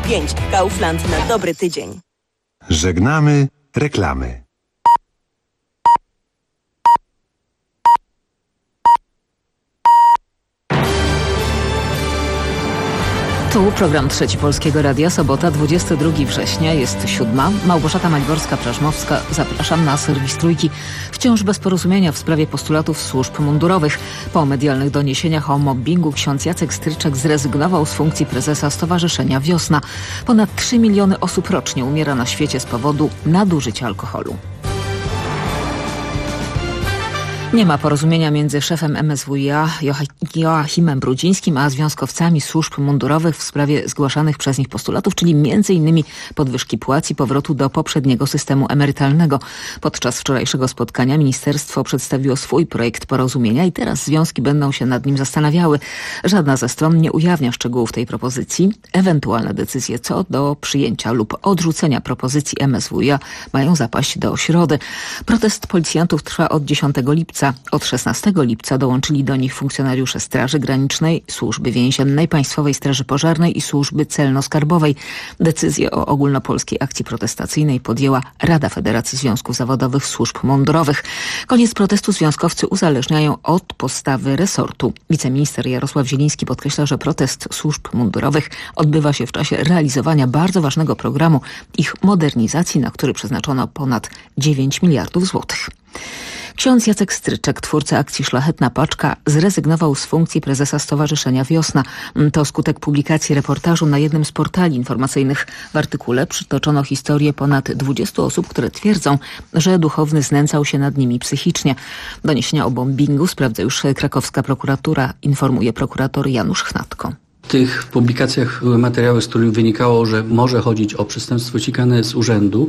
5. Kaufland na dobry tydzień. Żegnamy reklamy. Tu program Trzeci Polskiego Radia, sobota 22 września, jest 7. Małgorzata Maćborska-Prażmowska. Zapraszam na serwis Trójki. Wciąż bez porozumienia w sprawie postulatów służb mundurowych. Po medialnych doniesieniach o mobbingu ksiądz Jacek Stryczek zrezygnował z funkcji prezesa Stowarzyszenia Wiosna. Ponad 3 miliony osób rocznie umiera na świecie z powodu nadużycia alkoholu. Nie ma porozumienia między szefem MSWiA Joachimem Brudzińskim a związkowcami służb mundurowych w sprawie zgłaszanych przez nich postulatów, czyli m.in. podwyżki płac i powrotu do poprzedniego systemu emerytalnego. Podczas wczorajszego spotkania ministerstwo przedstawiło swój projekt porozumienia i teraz związki będą się nad nim zastanawiały. Żadna ze stron nie ujawnia szczegółów tej propozycji. Ewentualne decyzje co do przyjęcia lub odrzucenia propozycji MSWiA mają zapaść do środy. Protest policjantów trwa od 10 lipca. Od 16 lipca dołączyli do nich funkcjonariusze Straży Granicznej, Służby Więziennej, Państwowej Straży Pożarnej i Służby Celno-Skarbowej. Decyzję o ogólnopolskiej akcji protestacyjnej podjęła Rada Federacji Związków Zawodowych Służb Mundurowych. Koniec protestu związkowcy uzależniają od postawy resortu. Wiceminister Jarosław Zieliński podkreśla, że protest służb mundurowych odbywa się w czasie realizowania bardzo ważnego programu ich modernizacji, na który przeznaczono ponad 9 miliardów złotych. Ksiądz Jacek Stryczek, twórca akcji Szlachetna Paczka, zrezygnował z funkcji prezesa Stowarzyszenia Wiosna. To skutek publikacji reportażu na jednym z portali informacyjnych. W artykule przytoczono historię ponad 20 osób, które twierdzą, że duchowny znęcał się nad nimi psychicznie. Doniesienia o bombingu sprawdza już krakowska prokuratura, informuje prokurator Janusz Chnatko. W tych publikacjach były materiały, z których wynikało, że może chodzić o przestępstwo ścigane z urzędu.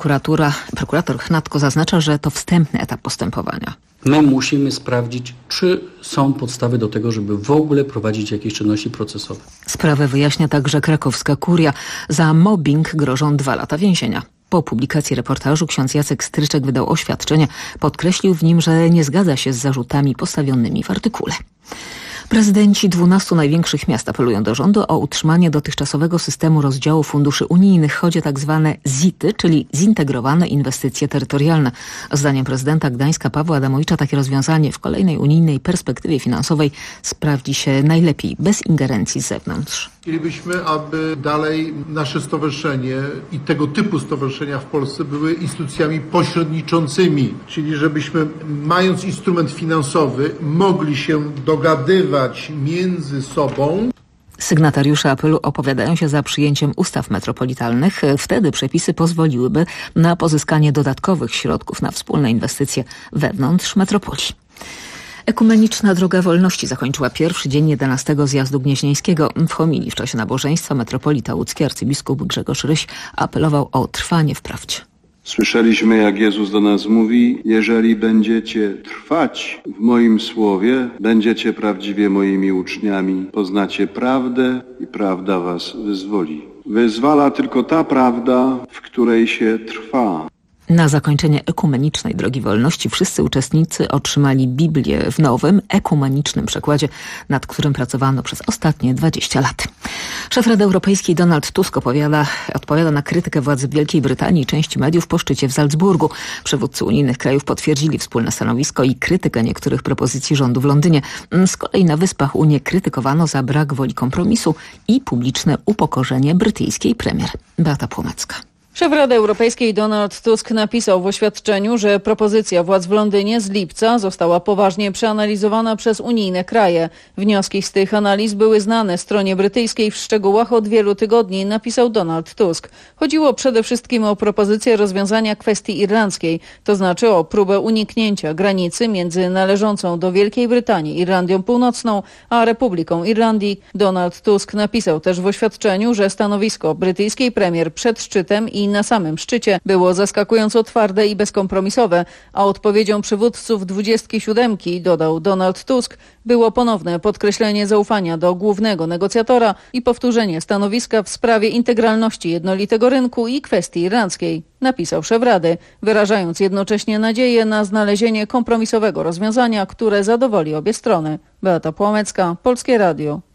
Prokurator Chnatko zaznacza, że to wstępny etap postępowania. My musimy sprawdzić, czy są podstawy do tego, żeby w ogóle prowadzić jakieś czynności procesowe. Sprawę wyjaśnia także krakowska kuria. Za mobbing grożą 2 lata więzienia. Po publikacji reportażu ksiądz Jacek Stryczek wydał oświadczenie. Podkreślił w nim, że nie zgadza się z zarzutami postawionymi w artykule. Prezydenci 12 największych miast apelują do rządu o utrzymanie dotychczasowego systemu rozdziału funduszy unijnych. Chodzi o tak zwane ZIT-y, czyli zintegrowane inwestycje terytorialne. Zdaniem prezydenta Gdańska Pawła Adamowicza takie rozwiązanie w kolejnej unijnej perspektywie finansowej sprawdzi się najlepiej bez ingerencji z zewnątrz. Chcielibyśmy, aby dalej nasze stowarzyszenie i tego typu stowarzyszenia w Polsce były instytucjami pośredniczącymi, czyli żebyśmy, mając instrument finansowy, mogli się dogadywać między sobą. Sygnatariusze apelu opowiadają się za przyjęciem ustaw metropolitalnych. Wtedy przepisy pozwoliłyby na pozyskanie dodatkowych środków na wspólne inwestycje wewnątrz metropolii. Ekumeniczna Droga Wolności zakończyła pierwszy dzień 11 Zjazdu Gnieźnieńskiego. W homilii w czasie nabożeństwa metropolita łódzki arcybiskup Grzegorz Ryś apelował o trwanie w prawdzie. Słyszeliśmy, jak Jezus do nas mówi: jeżeli będziecie trwać w moim słowie, będziecie prawdziwie moimi uczniami, poznacie prawdę i prawda was wyzwoli. Wyzwala tylko ta prawda, w której się trwa. Na zakończenie Ekumenicznej Drogi Wolności wszyscy uczestnicy otrzymali Biblię w nowym, ekumenicznym przekładzie, nad którym pracowano przez ostatnie 20 lat. Szef Rady Europejskiej Donald Tusk odpowiada na krytykę władz Wielkiej Brytanii i części mediów po szczycie w Salzburgu. Przywódcy unijnych krajów potwierdzili wspólne stanowisko i krytykę niektórych propozycji rządu w Londynie. Z kolei na Wyspach Unię krytykowano za brak woli kompromisu i publiczne upokorzenie brytyjskiej premier. Beata Płomecka. Szef Rady Europejskiej Donald Tusk napisał w oświadczeniu, że propozycja władz w Londynie z lipca została poważnie przeanalizowana przez unijne kraje. Wnioski z tych analiz były znane stronie brytyjskiej w szczegółach od wielu tygodni, napisał Donald Tusk. Chodziło przede wszystkim o propozycję rozwiązania kwestii irlandzkiej, to znaczy o próbę uniknięcia granicy między należącą do Wielkiej Brytanii Irlandią Północną a Republiką Irlandii. Donald Tusk napisał też w oświadczeniu, że stanowisko brytyjskiej premier przed szczytem i na samym szczycie było zaskakująco twarde i bezkompromisowe, a odpowiedzią przywódców 27, dodał Donald Tusk, było ponowne podkreślenie zaufania do głównego negocjatora i powtórzenie stanowiska w sprawie integralności jednolitego rynku i kwestii irlandzkiej, napisał szef Rady, wyrażając jednocześnie nadzieję na znalezienie kompromisowego rozwiązania, które zadowoli obie strony. Beata Płomecka, Polskie Radio.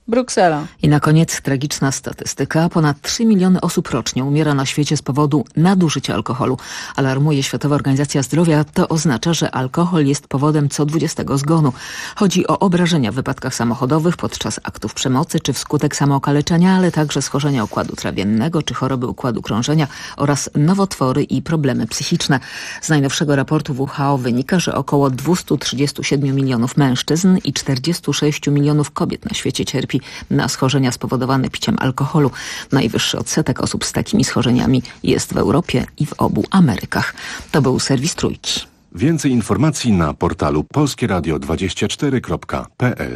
Bruksela. I na koniec tragiczna statystyka. Ponad 3 miliony osób rocznie umiera na świecie z powodu nadużycia alkoholu. Alarmuje Światowa Organizacja Zdrowia. To oznacza, że alkohol jest powodem co 20 zgonu. Chodzi o obrażenia w wypadkach samochodowych, podczas aktów przemocy czy wskutek samookaleczenia, ale także schorzenia układu trawiennego czy choroby układu krążenia oraz nowotwory i problemy psychiczne. Z najnowszego raportu WHO wynika, że około 237 milionów mężczyzn i 46 milionów kobiet na świecie cierpi na schorzenia spowodowane piciem alkoholu. Najwyższy odsetek osób z takimi schorzeniami jest w Europie i w obu Amerykach. To był serwis Trójki. Więcej informacji na portalu polskieradio24.pl.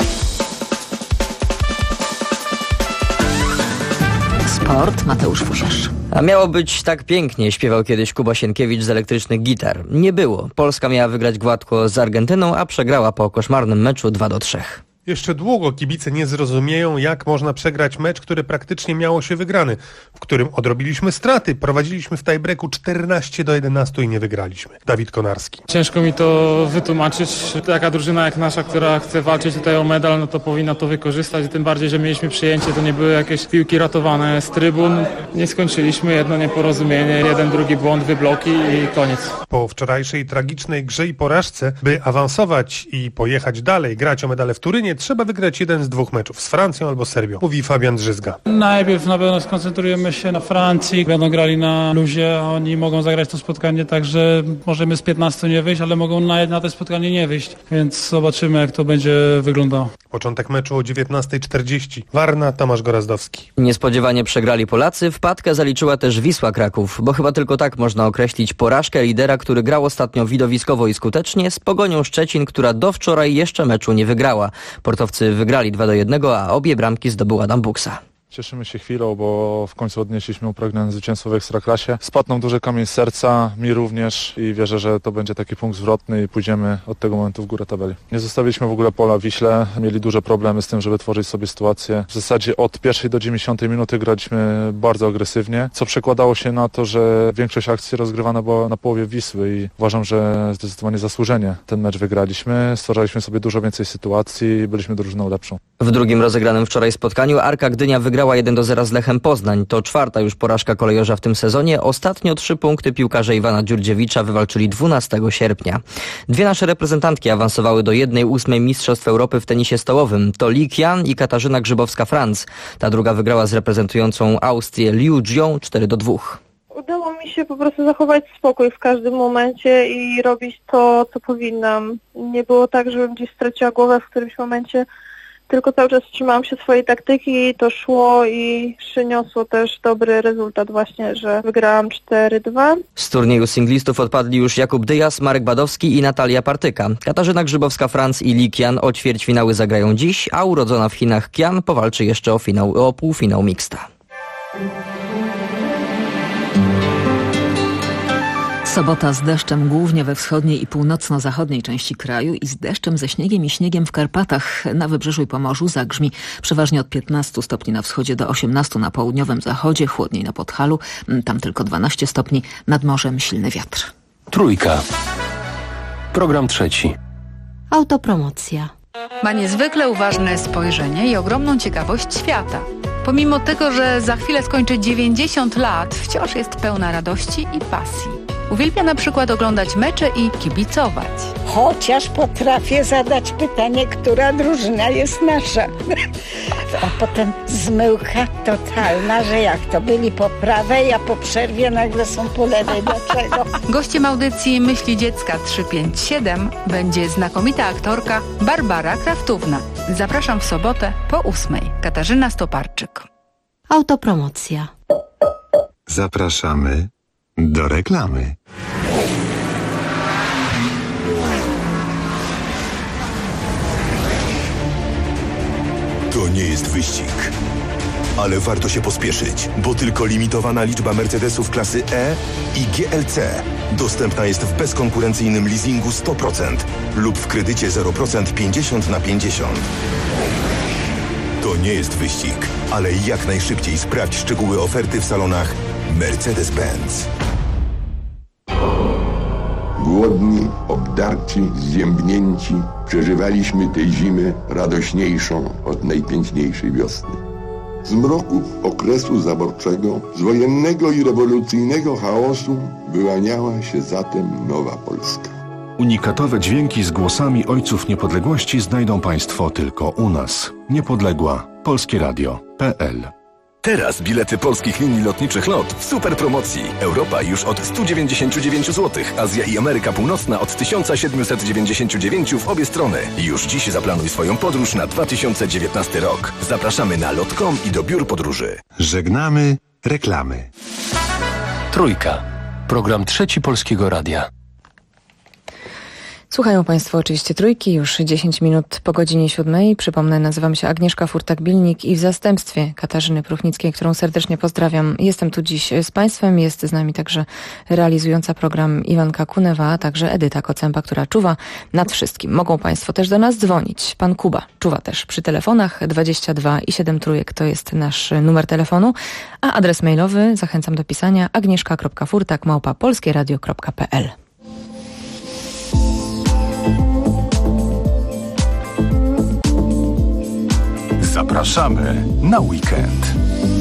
Sport, Mateusz Fusiarz. A miało być tak pięknie, śpiewał kiedyś Kuba Sienkiewicz z Elektrycznych Gitar. Nie było. Polska miała wygrać gładko z Argentyną, a przegrała po koszmarnym meczu 2-3. Jeszcze długo kibice nie zrozumieją, jak można przegrać mecz, który praktycznie miało się wygrany, w którym odrobiliśmy straty, prowadziliśmy w tiebreaku 14-11 i nie wygraliśmy. Dawid Konarski. Ciężko mi to wytłumaczyć. Taka drużyna jak nasza, która chce walczyć tutaj o medal, no to powinna to wykorzystać. Tym bardziej, że mieliśmy przyjęcie, to nie były jakieś piłki ratowane z trybun. Nie skończyliśmy, jedno nieporozumienie, jeden, drugi błąd, wybloki i koniec. Po wczorajszej tragicznej grze i porażce, by awansować i pojechać dalej, grać o medale w Turynie, trzeba wygrać jeden z dwóch meczów, z Francją albo Serbią, mówi Fabian Drzyzga. Najpierw na pewno skoncentrujemy się na Francji, będą grali na luzie, a oni mogą zagrać to spotkanie tak, że możemy z 15 nie wyjść, ale mogą na to spotkanie nie wyjść, więc zobaczymy, jak to będzie wyglądało. Początek meczu o 19:40. Warna, Tomasz Gorazdowski. Niespodziewanie przegrali Polacy, wpadkę zaliczyła też Wisła Kraków, bo chyba tylko tak można określić porażkę lidera, który grał ostatnio widowiskowo i skutecznie, z Pogonią Szczecin, która do wczoraj jeszcze meczu nie wygrała. Portowcy wygrali 2-1, a obie bramki zdobył Adam Buksa. Cieszymy się chwilą, bo w końcu odnieśliśmy upragnione zwycięstwo w Ekstraklasie. Spadł nam duży kamień z serca, mi również i wierzę, że to będzie taki punkt zwrotny i pójdziemy od tego momentu w górę tabeli. Nie zostawiliśmy w ogóle pola Wiśle, mieli duże problemy z tym, żeby tworzyć sobie sytuację. W zasadzie od pierwszej do 90 minuty graliśmy bardzo agresywnie, co przekładało się na to, że większość akcji rozgrywana była na połowie Wisły i uważam, że zdecydowanie zasłużenie ten mecz wygraliśmy. Stwarzaliśmy sobie dużo więcej sytuacji i byliśmy drużyną lepszą. W drugim rozegranym wczoraj spotkaniu Arka Gdynia wygrała 1-0 z Lechem Poznań. To czwarta już porażka kolejorza w tym sezonie. Ostatnio 3 punkty piłkarze Iwana Dziurdziewicza wywalczyli 12 sierpnia. Dwie nasze reprezentantki awansowały do 1/8 Mistrzostw Europy w tenisie stołowym. To Li Qian i Katarzyna Grzybowska-Franz. Ta druga wygrała z reprezentującą Austrię Liu Jią 4-2. Udało mi się po prostu zachować spokój w każdym momencie i robić to, co powinnam. Nie było tak, żebym gdzieś straciła głowę w którymś momencie, tylko cały czas trzymałam się swojej taktyki, to szło i przyniosło też dobry rezultat właśnie, że wygrałam 4-2. Z turnieju singlistów odpadli już Jakub Dyjas, Marek Badowski i Natalia Partyka. Katarzyna Grzybowska-Franz i Li Qian o ćwierćfinały zagrają dziś, a urodzona w Chinach Qian powalczy jeszcze o półfinał mixta. Sobota z deszczem głównie we wschodniej i północno-zachodniej części kraju i z deszczem ze śniegiem i śniegiem w Karpatach. Na Wybrzeżu i Pomorzu zagrzmi przeważnie od 15 stopni na wschodzie do 18 na południowym zachodzie, chłodniej na Podhalu, tam tylko 12 stopni, nad morzem silny wiatr. Trójka. Program trzeci. Autopromocja. Ma niezwykle uważne spojrzenie i ogromną ciekawość świata. Pomimo tego, że za chwilę skończy 90 lat, wciąż jest pełna radości i pasji. Uwielbia na przykład oglądać mecze i kibicować. Chociaż potrafię zadać pytanie, która drużyna jest nasza. A potem zmyłka totalna, że jak to byli po prawej, a po przerwie nagle są po lewej. Dlaczego? Gościem audycji Myśli Dziecka 357 będzie znakomita aktorka Barbara Kraftówna. Zapraszam w sobotę po 8:00. Katarzyna Stoparczyk. Autopromocja. Zapraszamy do reklamy. To nie jest wyścig, ale warto się pospieszyć, bo tylko limitowana liczba Mercedesów klasy E i GLC dostępna jest w bezkonkurencyjnym leasingu 100% lub w kredycie 0% 50/50. To nie jest wyścig, ale jak najszybciej sprawdź szczegóły oferty w salonach Mercedes-Benz. głodni, obdarci, zziębnięci, przeżywaliśmy tę zimę radośniejszą od najpiękniejszej wiosny. Z mroków okresu zaborczego, z wojennego i rewolucyjnego chaosu wyłaniała się zatem nowa Polska. Unikatowe dźwięki z głosami ojców niepodległości znajdą Państwo tylko u nas. Niepodległa. Polskieradio.pl. Teraz bilety polskich linii lotniczych LOT w super promocji. Europa już od 199 zł, Azja i Ameryka Północna od 1799 w obie strony. Już dziś zaplanuj swoją podróż na 2019 rok. Zapraszamy na lot.com i do biur podróży. Żegnamy reklamy. Trójka. Program trzeci Polskiego Radia. Słuchają Państwo oczywiście Trójki, już 10 minut po godzinie 7. Przypomnę, nazywam się Agnieszka Furtak-Bilnik i w zastępstwie Katarzyny Pruchnickiej, którą serdecznie pozdrawiam, jestem tu dziś z Państwem. Jest z nami także realizująca program Iwanka Kunewa, a także Edyta Kocęba, która czuwa nad wszystkim. Mogą Państwo też do nas dzwonić. Pan Kuba czuwa też przy telefonach 22 i 7 trójek to jest nasz numer telefonu, a adres mailowy zachęcam do pisania agnieszka.furtak@polskieradio.pl. Zapraszamy na weekend.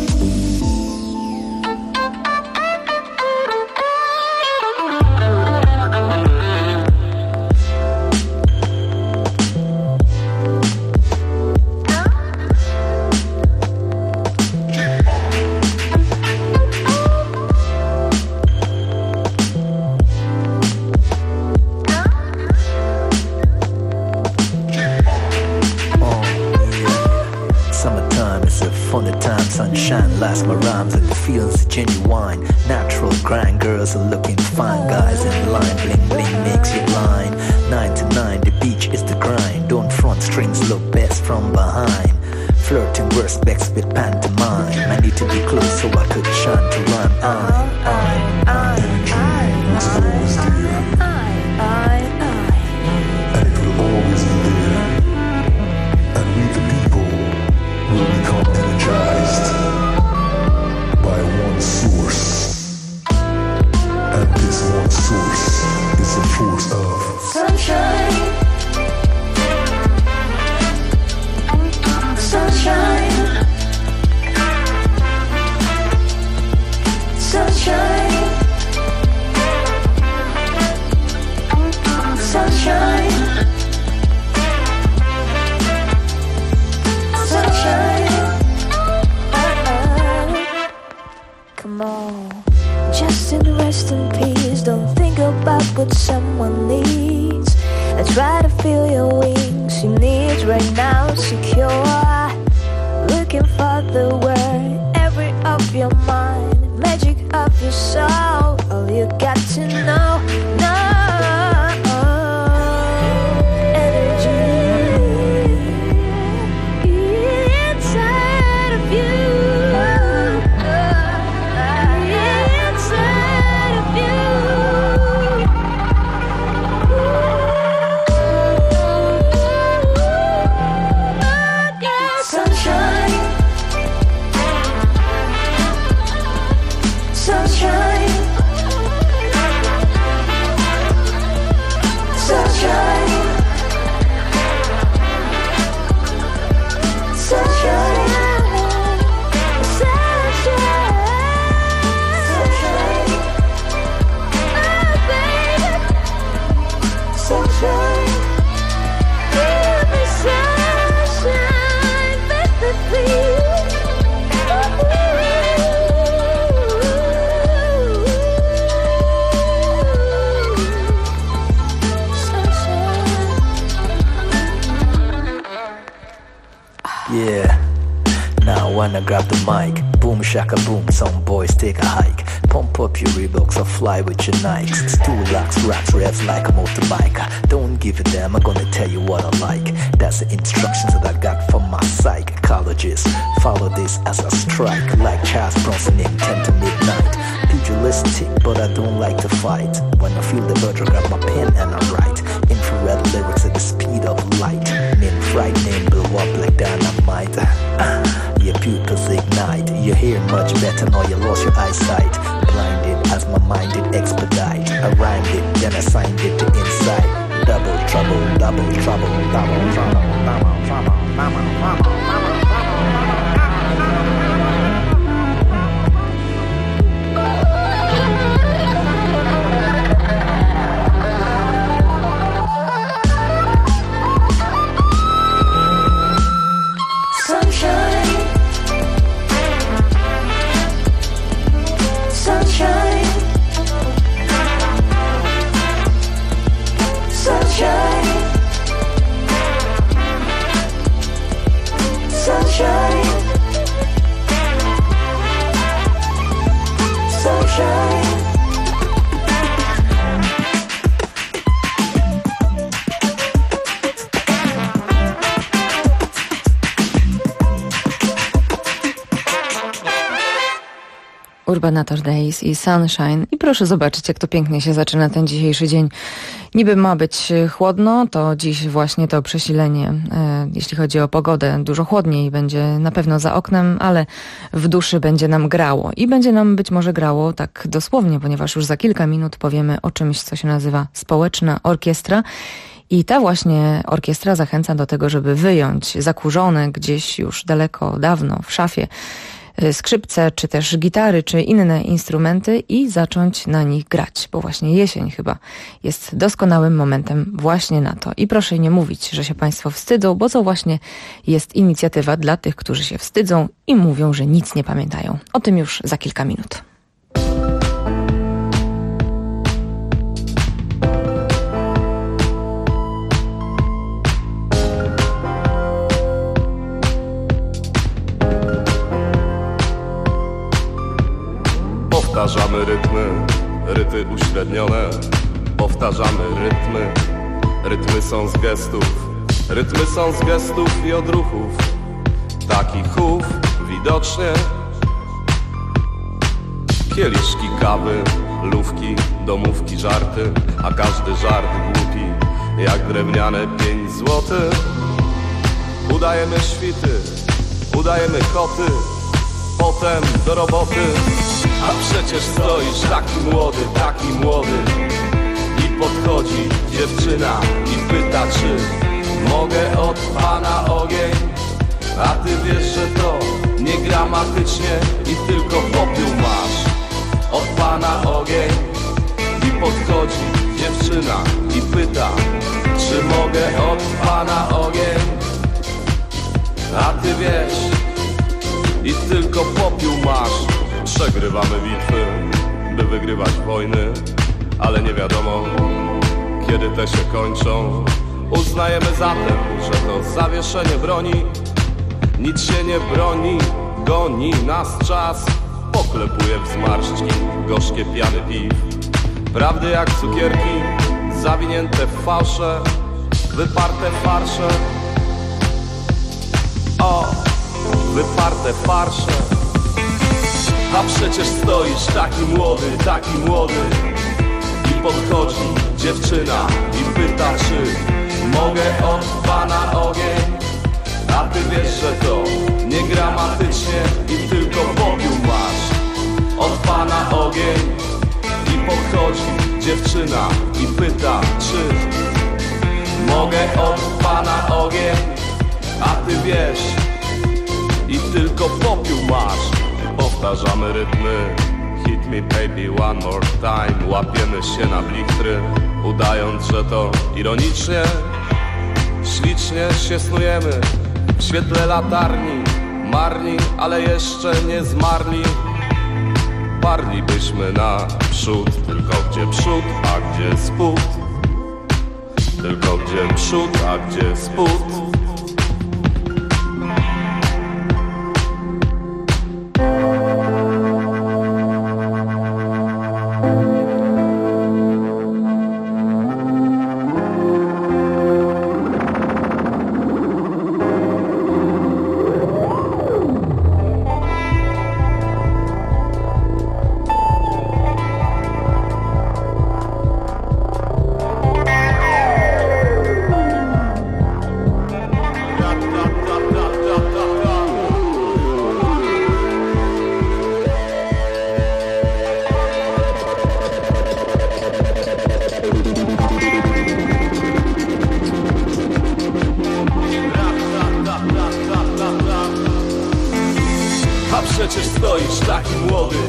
Sunshine lasts my rhymes and the feelings are genuine. Natural grind, girls are looking fine. Guys in line, bling bling makes you blind. 9 to 9, the beach is the grind. Don't front strings look best from behind. Flirting worst best with pantomime. I need to be close so I could shine to rhyme. And it will always be there. And we the people will become energized by one source, and this one source is the force of sunshine. Sunshine. Sunshine. Sunshine. Sunshine. Come on, just rest in peace. Don't think about what someone needs. I try to feel your wings. Your needs right now secure. Looking for the word, every of your mind, magic of your soul. All you got to know, energy inside of you. Wanna grab the mic, boom shaka boom, some boys take a hike. Pump up your Reeboks or fly with your Nikes. It's 2 lakhs, racks, revs like a motorbike. Don't give a damn, I'm gonna tell you what I like. That's the instructions that I got from my psychologist. Follow this as I strike, like Charles Bronson in 10 to midnight. Pugilistic, but I don't like to fight. When I feel the urge, I grab my pen and I write. Infrared lyrics at the speed of light. Men frightening, blow up like dynamite. Your pupils ignite. You hear much better now you lost your eyesight. Blinded, I as my mind did expedite. I rhymed it, then I signed it to inside. Double trouble, double trouble, double trouble, double trouble, double trouble. Urbanator Days i Sunshine. I proszę zobaczyć, jak to pięknie się zaczyna ten dzisiejszy dzień. Niby ma być chłodno, to dziś właśnie to przesilenie, jeśli chodzi o pogodę, dużo chłodniej będzie na pewno za oknem, ale w duszy będzie nam grało. I będzie nam być może grało tak dosłownie, ponieważ już za kilka minut powiemy o czymś, co się nazywa społeczna orkiestra. I ta właśnie orkiestra zachęca do tego, żeby wyjąć zakurzone gdzieś już daleko, dawno w szafie skrzypce, czy też gitary, czy inne instrumenty i zacząć na nich grać, bo właśnie jesień chyba jest doskonałym momentem właśnie na to. I proszę nie mówić, że się Państwo wstydzą, bo to właśnie jest inicjatywa dla tych, którzy się wstydzą i mówią, że nic nie pamiętają. O tym już za kilka minut. Powtarzamy rytmy, ryty uśrednione. Powtarzamy rytmy, rytmy są z gestów. Rytmy są z gestów i odruchów. Taki chów widocznie. Kieliszki kawy, lówki, domówki, żarty. A każdy żart głupi, jak drewniane 5 złotych. Udajemy świty, udajemy koty. Potem do roboty. A przecież stoisz taki młody i podchodzi dziewczyna i pyta, czy mogę od pana ogień. A ty wiesz, że to niegramatycznie i tylko popiół masz. Od pana ogień. I podchodzi dziewczyna i pyta, czy mogę od pana ogień. A ty wiesz, i tylko popiół masz. Przegrywamy bitwy, by wygrywać wojny, ale nie wiadomo, kiedy te się kończą. Uznajemy zatem, że to zawieszenie broni. Nic się nie broni, goni nas czas. Poklepuje w zmarszczki gorzkie piany piw. Prawdy jak cukierki, zawinięte w fałsze, wyparte farsze. O, wyparte farsze. A przecież stoisz taki młody i podchodzi dziewczyna i pyta, czy mogę od pana ogień. A ty wiesz, że to niegramatycznie i tylko popiół masz. Od pana ogień. I podchodzi dziewczyna i pyta, czy mogę od pana ogień. A ty wiesz, i tylko popiół masz. Powtarzamy rytmy, hit me baby one more time. Łapiemy się na blichtry, udając, że to ironicznie. Ślicznie się snujemy w świetle latarni. Marni, ale jeszcze nie zmarli. Parlibyśmy naprzód, tylko gdzie przód, a gdzie spód. Tylko gdzie przód, a gdzie spód.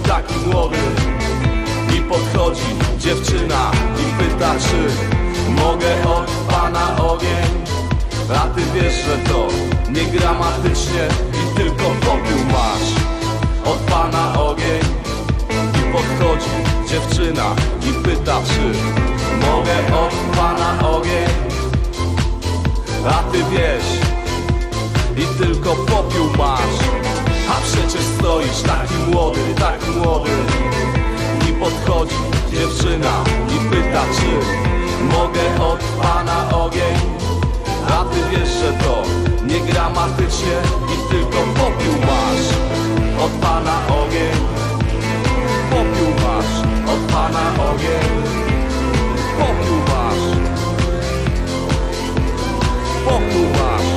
taki młody. I podchodzi dziewczyna i pyta, czy mogę od pana ogień. A ty wiesz, że to niegramatycznie i tylko popiół masz. Od pana ogień. I podchodzi dziewczyna i pyta, czy mogę od pana ogień. A ty wiesz i tylko popiół masz. A przecież stoisz taki młody. I podchodzi dziewczyna i pyta, czy mogę od pana ogień. A ty wiesz, że to niegramatycznie i tylko popiół masz. Od pana ogień. Popiół masz. Od pana ogień. Popiół masz. Popiół masz.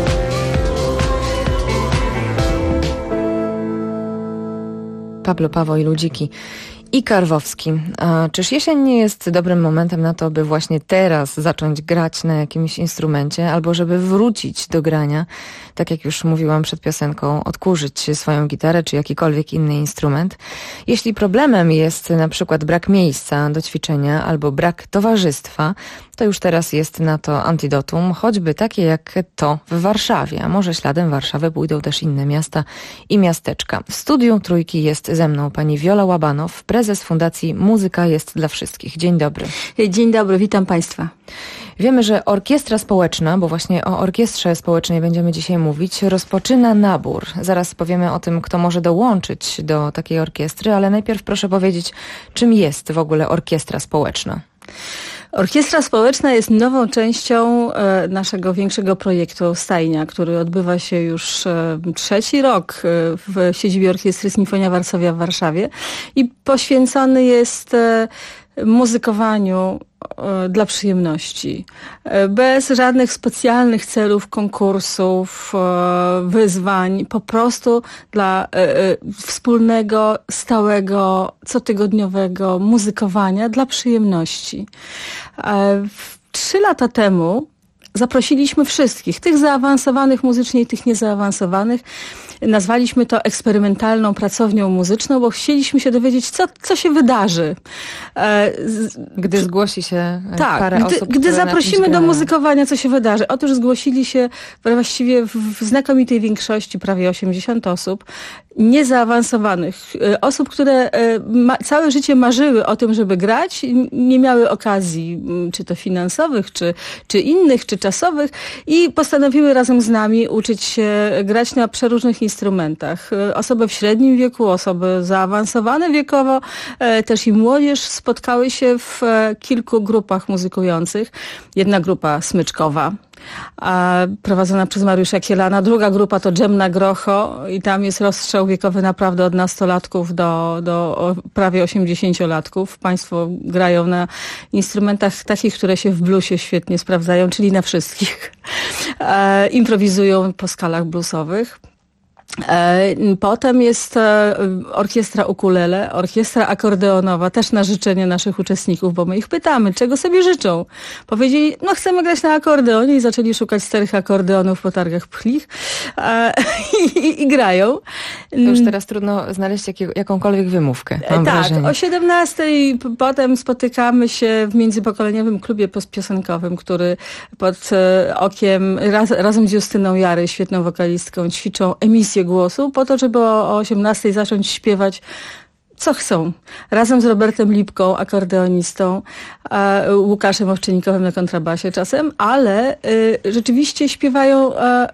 Pablo Paweł i Ludziki i Karwowski. A czyż jesień nie jest dobrym momentem na to, by właśnie teraz zacząć grać na jakimś instrumencie, albo żeby wrócić do grania, tak jak już mówiłam przed piosenką, odkurzyć swoją gitarę czy jakikolwiek inny instrument? Jeśli problemem jest na przykład brak miejsca do ćwiczenia albo brak towarzystwa, to już teraz jest na to antidotum, choćby takie jak to w Warszawie, a może śladem Warszawy pójdą też inne miasta i miasteczka. W studiu Trójki jest ze mną pani Wiola Łabanow, prezes Fundacji Muzyka jest dla wszystkich. Dzień dobry. Dzień dobry, witam Państwa. Wiemy, że orkiestra społeczna, bo właśnie o orkiestrze społecznej będziemy dzisiaj mówić, rozpoczyna nabór. Zaraz powiemy o tym, kto może dołączyć do takiej orkiestry, ale najpierw proszę powiedzieć, czym jest w ogóle orkiestra społeczna? Orkiestra społeczna jest nową częścią naszego większego projektu Stajnia, który odbywa się już trzeci rok w siedzibie Orkiestry Sinfonia Varsovia w Warszawie i poświęcony jest muzykowaniu dla przyjemności. Bez żadnych specjalnych celów, konkursów, wyzwań. Po prostu dla wspólnego, stałego, cotygodniowego muzykowania dla przyjemności. 3 lata temu zaprosiliśmy wszystkich, tych zaawansowanych muzycznie i tych niezaawansowanych. Nazwaliśmy to eksperymentalną pracownią muzyczną, bo chcieliśmy się dowiedzieć, co się wydarzy. Gdy zgłosi się parę osób, gdy zaprosimy do muzykowania, co się wydarzy? Otóż zgłosili się właściwie w znakomitej większości, prawie 80 osób, niezaawansowanych. Osób, które całe życie marzyły o tym, żeby grać, nie miały okazji, czy to finansowych, czy innych, czy czasowych i postanowiły razem z nami uczyć się grać na przeróżnych instrumentach. Osoby w średnim wieku, osoby zaawansowane wiekowo, też i młodzież spotkały się w kilku grupach muzykujących. Jedna grupa smyczkowa, prowadzona przez Mariusza Kielana. Druga grupa to dżem na grocho i tam jest rozstrzał wiekowy naprawdę od nastolatków do prawie 80-latków. Państwo grają na instrumentach takich, które się w bluesie świetnie sprawdzają, czyli na wszystkich. Improwizują po skalach bluesowych. Potem jest orkiestra ukulele, orkiestra akordeonowa, też na życzenie naszych uczestników, bo my ich pytamy, czego sobie życzą. Powiedzieli, chcemy grać na akordeonie i zaczęli szukać starych akordeonów po targach Pchlich i grają. To już teraz trudno znaleźć jakąkolwiek wymówkę, mam wrażenie. O 17:00 potem spotykamy się w międzypokoleniowym klubie piosenkowym, który pod okiem razem z Justyną Jary, świetną wokalistką, ćwiczą emisję głosu po to, żeby o 18:00 zacząć śpiewać co chcą. Razem z Robertem Lipką, akordeonistą, Łukaszem Owczynikowym na kontrabasie czasem, ale rzeczywiście śpiewają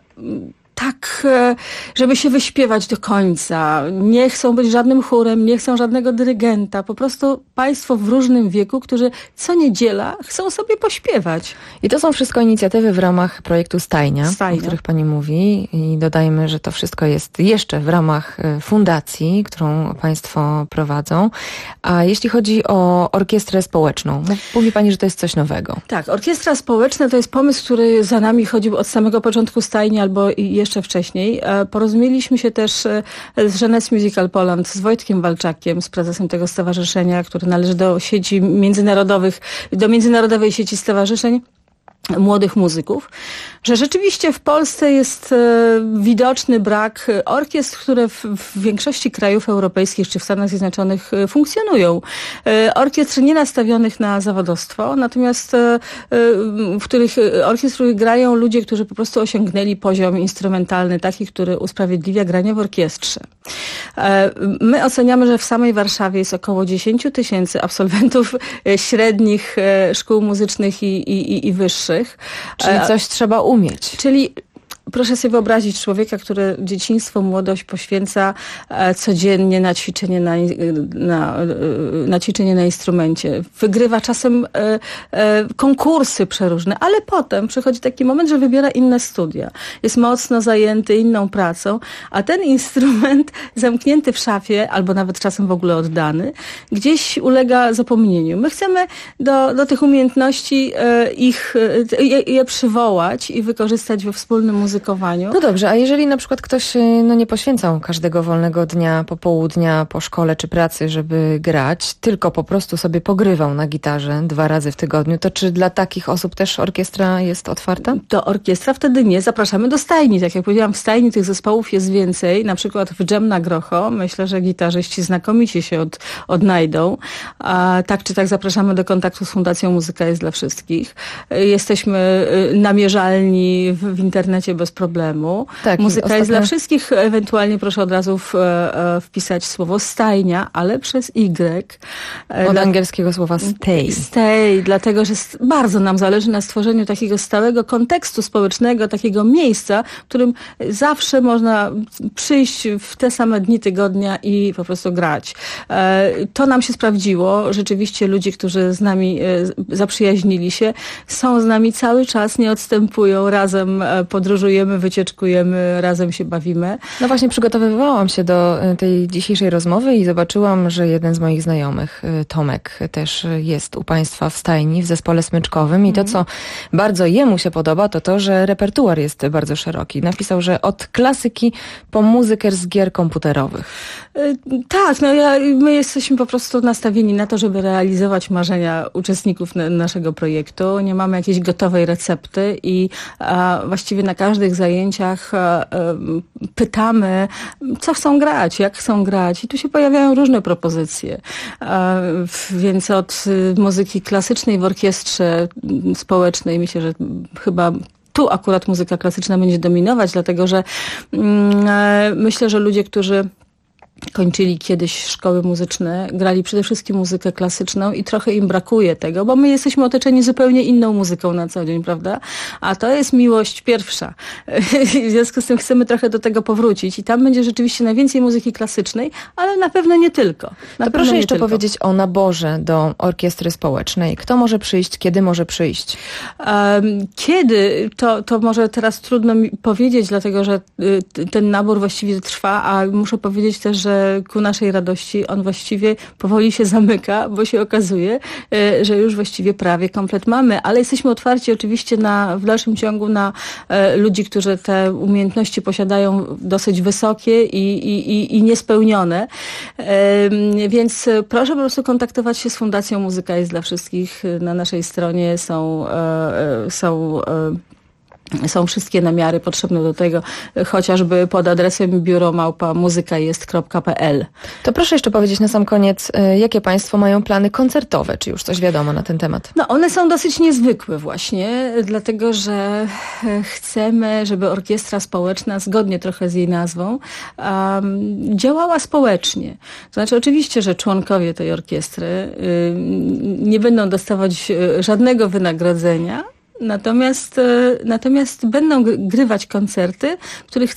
tak, żeby się wyśpiewać do końca. Nie chcą być żadnym chórem, nie chcą żadnego dyrygenta. Po prostu państwo w różnym wieku, którzy co niedziela chcą sobie pośpiewać. I to są wszystko inicjatywy w ramach projektu Stajnia, o których pani mówi. I dodajmy, że to wszystko jest jeszcze w ramach fundacji, którą państwo prowadzą. A jeśli chodzi o orkiestrę społeczną, mówi pani, że to jest coś nowego. Tak, orkiestra społeczna to jest pomysł, który za nami chodził od samego początku Stajni albo jeszcze wcześniej. Porozumieliśmy się też z Jeunesse Musical Poland, z Wojtkiem Walczakiem, z prezesem tego stowarzyszenia, który należy do sieci międzynarodowej sieci stowarzyszeń. młodych muzyków, że rzeczywiście w Polsce jest widoczny brak orkiestr, które w większości krajów europejskich czy w Stanach Zjednoczonych funkcjonują. Orkiestr nie nastawionych na zawodowstwo, natomiast w których grają ludzie, którzy po prostu osiągnęli poziom instrumentalny taki, który usprawiedliwia granie w orkiestrze. My oceniamy, że w samej Warszawie jest około 10 000 absolwentów średnich szkół muzycznych i wyższych. Czyli coś trzeba umieć. Czyli proszę sobie wyobrazić człowieka, który dzieciństwo, młodość poświęca codziennie na ćwiczenie na ćwiczenie na instrumencie. Wygrywa czasem konkursy przeróżne, ale potem przychodzi taki moment, że wybiera inne studia. Jest mocno zajęty inną pracą, a ten instrument zamknięty w szafie, albo nawet czasem w ogóle oddany, gdzieś ulega zapomnieniu. My chcemy do tych umiejętności je przywołać i wykorzystać we wspólnym muzykowaniu. No dobrze, a jeżeli na przykład ktoś nie poświęcał każdego wolnego dnia, popołudnia po szkole czy pracy, żeby grać, tylko po prostu sobie pogrywał na gitarze 2 razy w tygodniu, to czy dla takich osób też orkiestra jest otwarta? To orkiestra wtedy nie. Zapraszamy do stajni. Tak jak powiedziałam, w stajni tych zespołów jest więcej. Na przykład w Dżem na Grocho. Myślę, że gitarzyści znakomicie się odnajdą. A tak czy tak zapraszamy do kontaktu z Fundacją Muzyka jest dla wszystkich. Jesteśmy namierzalni w internecie bez problemu. Tak, muzyka jest dla wszystkich. Ewentualnie proszę od razu wpisać słowo stajnia, ale przez Y. Od angielskiego słowa stay. Stay, dlatego, że bardzo nam zależy na stworzeniu takiego stałego kontekstu społecznego, takiego miejsca, w którym zawsze można przyjść w te same dni tygodnia i po prostu grać. To nam się sprawdziło. Rzeczywiście ludzie, którzy z nami zaprzyjaźnili się, są z nami cały czas, nie odstępują, razem podróżujemy, wycieczkujemy, razem się bawimy. No właśnie przygotowywałam się do tej dzisiejszej rozmowy i zobaczyłam, że jeden z moich znajomych, Tomek, też jest u Państwa w stajni, w zespole smyczkowym i to, co bardzo jemu się podoba, to, że repertuar jest bardzo szeroki. Napisał, że od klasyki po muzykę z gier komputerowych. Tak, my jesteśmy po prostu nastawieni na to, żeby realizować marzenia uczestników naszego projektu. Nie mamy jakiejś gotowej recepty i właściwie na każdych zajęciach pytamy, co chcą grać, jak chcą grać i tu się pojawiają różne propozycje. Więc od muzyki klasycznej w orkiestrze społecznej myślę, że chyba tu akurat muzyka klasyczna będzie dominować, dlatego że myślę, że ludzie, którzy kończyli kiedyś szkoły muzyczne, grali przede wszystkim muzykę klasyczną i trochę im brakuje tego, bo my jesteśmy otoczeni zupełnie inną muzyką na co dzień, prawda? A to jest miłość pierwsza. W związku z tym chcemy trochę do tego powrócić i tam będzie rzeczywiście najwięcej muzyki klasycznej, ale na pewno nie tylko. To proszę jeszcze powiedzieć o naborze do orkiestry społecznej. Kto może przyjść, kiedy może przyjść? Kiedy? To może teraz trudno mi powiedzieć, dlatego że ten nabór właściwie trwa, a muszę powiedzieć też, że ku naszej radości on właściwie powoli się zamyka, bo się okazuje, że już właściwie prawie komplet mamy, ale jesteśmy otwarci oczywiście w dalszym ciągu na ludzi, którzy te umiejętności posiadają dosyć wysokie i niespełnione. Więc proszę po prostu kontaktować się z Fundacją Muzyka jest dla wszystkich. Na naszej stronie są wszystkie namiary potrzebne do tego, chociażby pod adresem biuro@muzykajest.pl. To proszę jeszcze powiedzieć na sam koniec, jakie Państwo mają plany koncertowe? Czy już coś wiadomo na ten temat? No one są dosyć niezwykłe właśnie, dlatego że chcemy, żeby orkiestra społeczna, zgodnie trochę z jej nazwą, działała społecznie. To znaczy oczywiście, że członkowie tej orkiestry nie będą dostawać żadnego wynagrodzenia, Natomiast będą grywać koncerty, których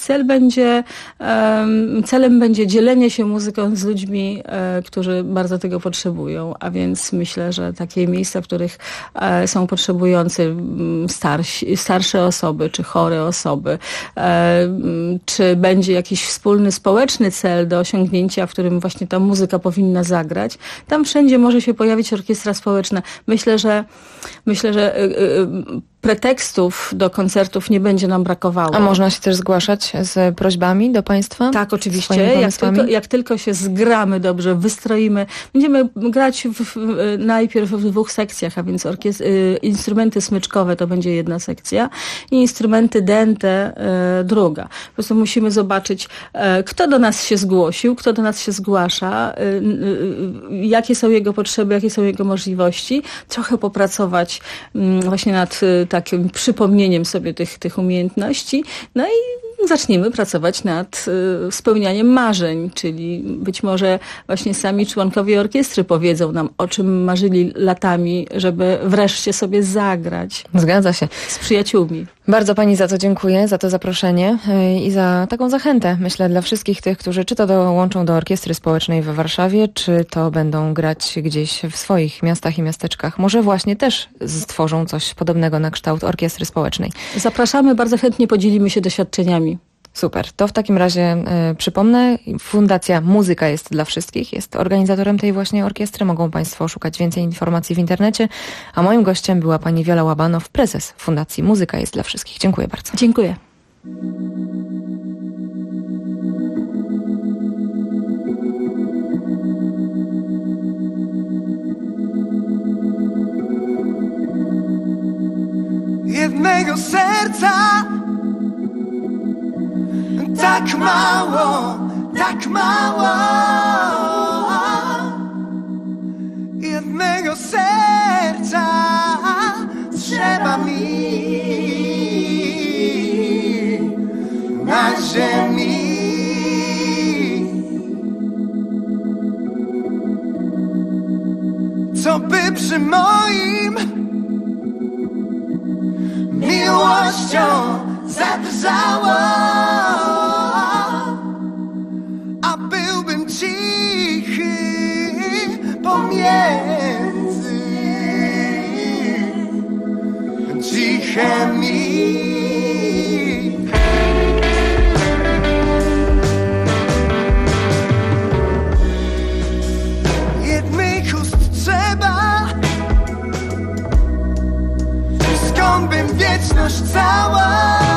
celem będzie dzielenie się muzyką z ludźmi, którzy bardzo tego potrzebują. A więc myślę, że takie miejsca, w których są potrzebujący starsze osoby, czy chore osoby, czy będzie jakiś wspólny społeczny cel do osiągnięcia, w którym właśnie ta muzyka powinna zagrać, tam wszędzie może się pojawić orkiestra społeczna. Myślę, że pretekstów do koncertów nie będzie nam brakowało. A można się też zgłaszać z prośbami do Państwa? Tak, oczywiście. Jak tylko się zgramy dobrze, wystroimy. Będziemy grać najpierw w 2 sekcjach, a więc instrumenty smyczkowe to będzie jedna sekcja i instrumenty dęte druga. Po prostu musimy zobaczyć, kto do nas się zgłosił, kto do nas się zgłasza, jakie są jego potrzeby, jakie są jego możliwości. Trochę popracować właśnie nad takim przypomnieniem sobie tych umiejętności. No i zaczniemy pracować nad spełnianiem marzeń, czyli być może właśnie sami członkowie orkiestry powiedzą nam, o czym marzyli latami, żeby wreszcie sobie zagrać. Zgadza się. Z przyjaciółmi. Bardzo Pani za to dziękuję, za to zaproszenie i za taką zachętę, myślę, dla wszystkich tych, którzy czy to dołączą do Orkiestry Społecznej w Warszawie, czy to będą grać gdzieś w swoich miastach i miasteczkach. Może właśnie też stworzą coś podobnego na kształt Orkiestry Społecznej. Zapraszamy, bardzo chętnie podzielimy się doświadczeniami. Super. To w takim razie przypomnę, Fundacja Muzyka jest dla wszystkich. Jest organizatorem tej właśnie orkiestry. Mogą Państwo szukać więcej informacji w internecie. A moim gościem była pani Wiola Łabanow, prezes Fundacji Muzyka jest dla wszystkich. Dziękuję bardzo. Dziękuję. Jednego serca tak mało, tak mało. Jednego serca trzeba mi na ziemi. Co by przy moim miłością zadrżało, a byłbym cichy pomiędzy ciche mi. Jednych ust trzeba, skąd bym wieczność cała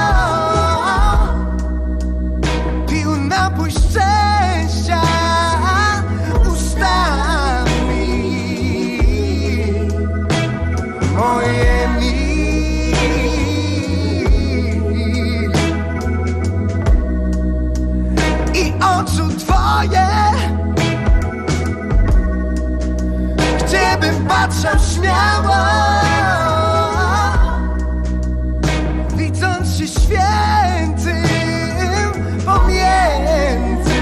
pił napój szczęścia ustami moimi. I oczu twoje, gdziebym patrzał śmiało, widząc się świętym pomiędzy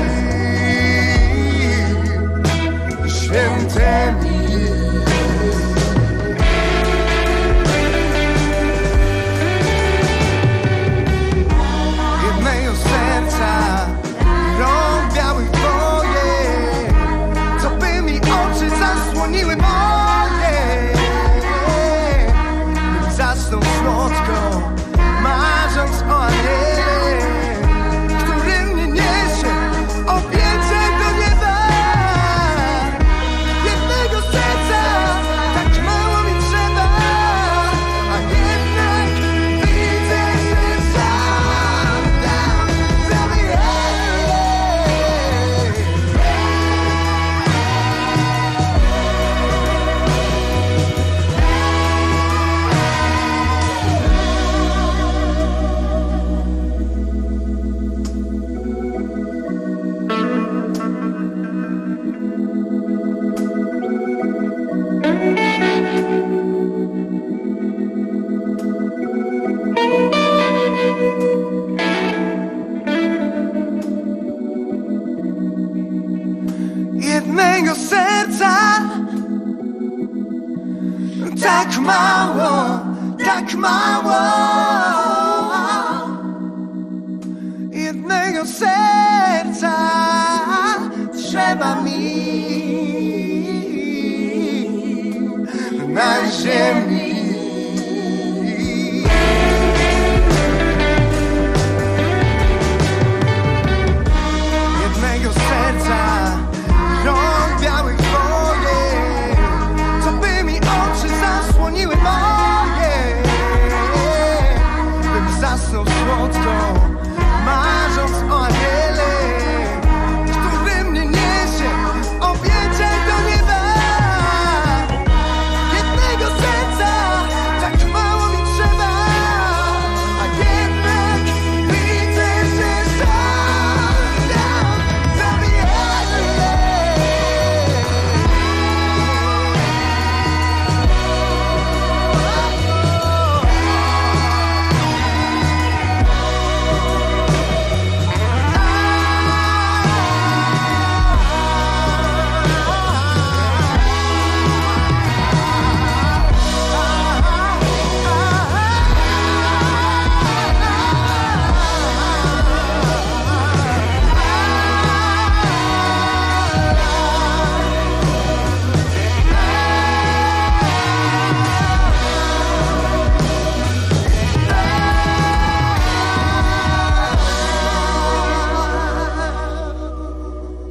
świętymi. Jednego serca, rąk białych twoje, co by mi oczy zasłoniły moje, bym zasnął słodko, marząc o aniele, który mnie niesie obiecie do nieba. Jednego serca tak mało mi trzeba, a jednak widzę się sam tam, tam jednego serca tak mało, tak mało. Jednego serca trzeba mi na ziemi. Jednego serca, rąk białych twoje, co by mi oczy zasłoniły moje,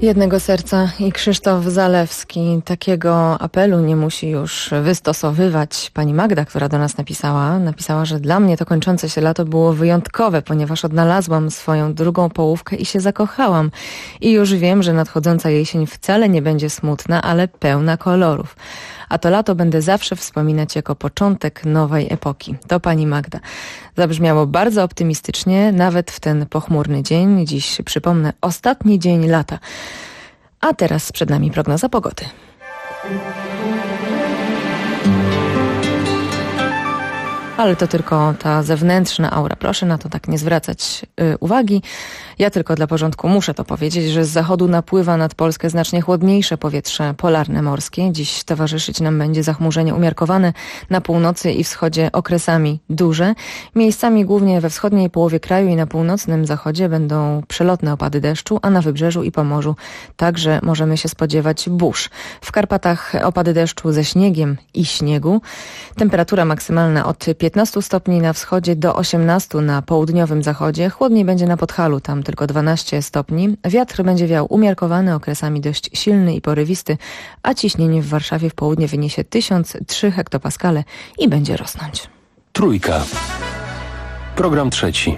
Jednego serca i Krzysztof Zalewski. Takiego apelu nie musi już wystosowywać pani Magda, która do nas napisała, że dla mnie to kończące się lato było wyjątkowe, ponieważ odnalazłam swoją drugą połówkę i się zakochałam. I już wiem, że nadchodząca jesień wcale nie będzie smutna, ale pełna kolorów. A to lato będę zawsze wspominać jako początek nowej epoki. To pani Magda. Zabrzmiało bardzo optymistycznie, nawet w ten pochmurny dzień. Dziś, przypomnę, ostatni dzień lata. A teraz przed nami prognoza pogody. Ale to tylko ta zewnętrzna aura. Proszę na to tak nie zwracać uwagi. Ja tylko dla porządku muszę to powiedzieć, że z zachodu napływa nad Polskę znacznie chłodniejsze powietrze polarne morskie. Dziś towarzyszyć nam będzie zachmurzenie umiarkowane, na północy i wschodzie okresami duże. Miejscami głównie we wschodniej połowie kraju i na północnym zachodzie będą przelotne opady deszczu, a na wybrzeżu i Pomorzu także możemy się spodziewać burz. W Karpatach opady deszczu ze śniegiem i śniegu. Temperatura maksymalna od 15 stopni na wschodzie do 18 na południowym zachodzie. Chłodniej będzie na Podhalu, tam tylko 12 stopni. Wiatr będzie wiał umiarkowany, okresami dość silny i porywisty, a ciśnienie w Warszawie w południe wyniesie 1003 hektopaskale i będzie rosnąć. Trójka. Program trzeci.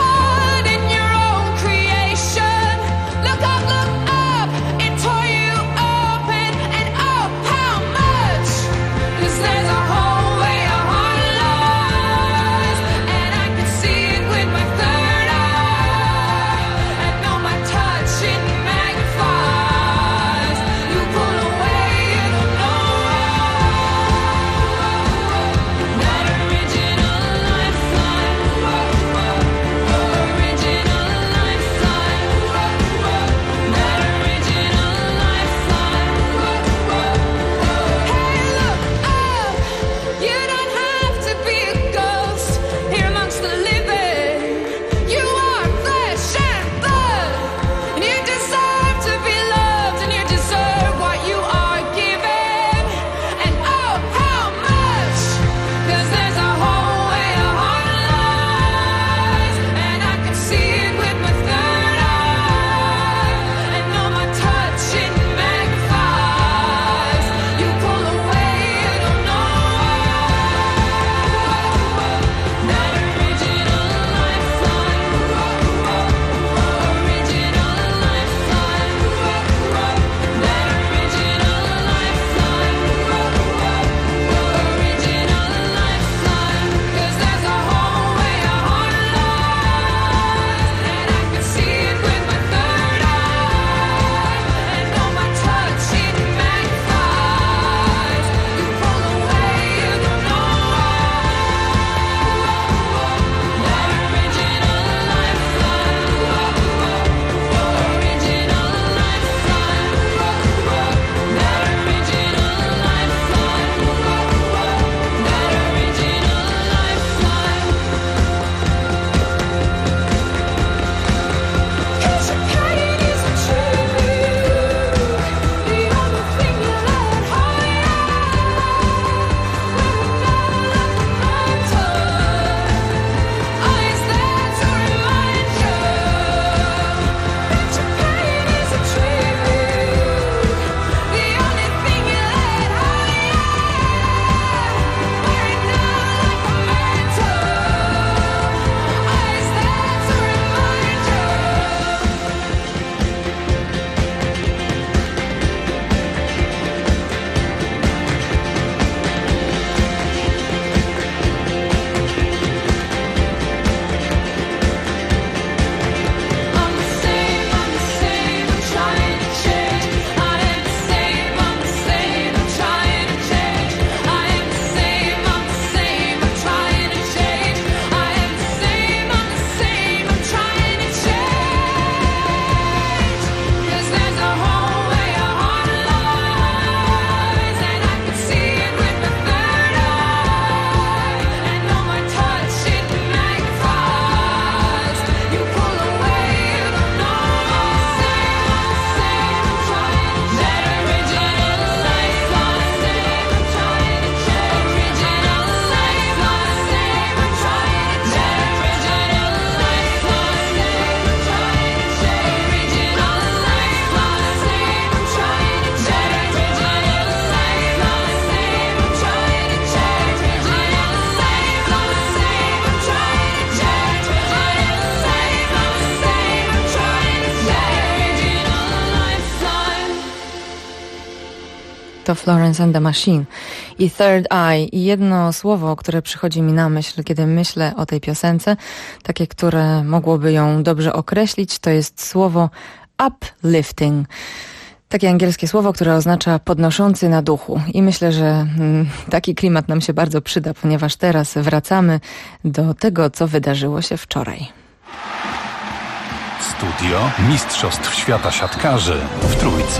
Look up into to Florence and the Machine i Third Eye. I jedno słowo, które przychodzi mi na myśl, kiedy myślę o tej piosence, takie, które mogłoby ją dobrze określić, to jest słowo uplifting. Takie angielskie słowo, które oznacza podnoszący na duchu. I myślę, że taki klimat nam się bardzo przyda, ponieważ teraz wracamy do tego, co wydarzyło się wczoraj. Studio Mistrzostw Świata Siatkarzy w Trójce.